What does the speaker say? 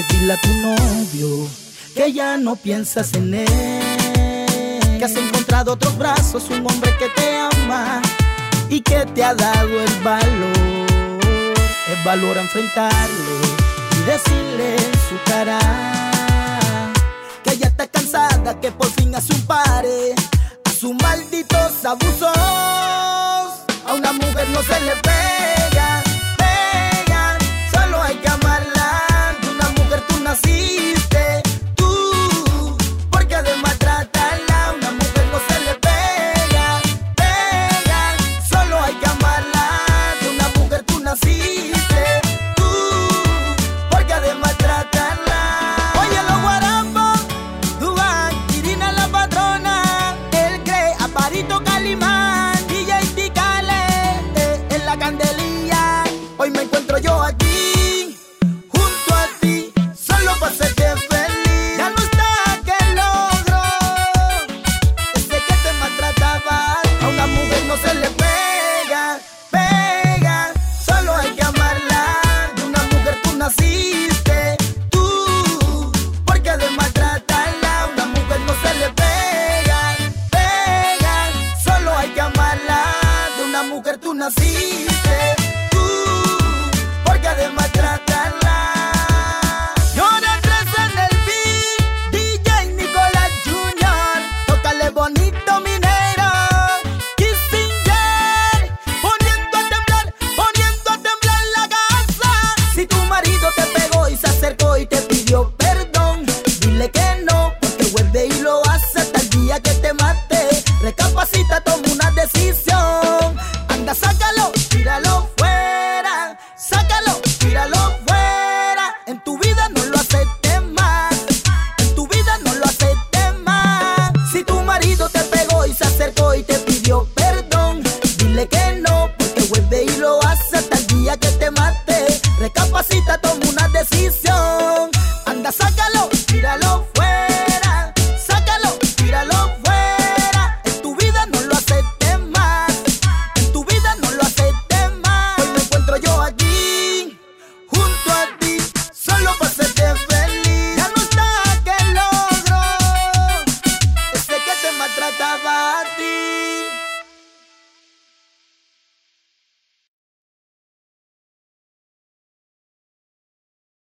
puedes dile a tu novio que ya no piensas en él, que has encontrado otros brazos, un hombre que te ama y que te ha dado el valor a enfrentarle y decirle en su cara que ya está cansada, que por fin hace un pare a sus malditos abusos. A una mujer no se le pega, solo hay que amarla. De una mujer tú naciste, tú, porque de maltratarla. A una mujer no se le pega, solo hay que amarla. De una mujer tú naciste, tú, porque de maltratarla. Oye los guarambos, Dubán, Irina la patrona, el Cre, Aparito Calimán, DJ Ticale, en la Candelilla. Hoy me encuentro yo aquí, junto a ti, solo para hacerte feliz. Ya no está que logro, desde que te maltrataba. A una mujer no se le pega, solo hay que amarla. De una mujer tú naciste, tú, porque de maltratarla. A una mujer no se le pega, solo hay que amarla. De una mujer tú naciste.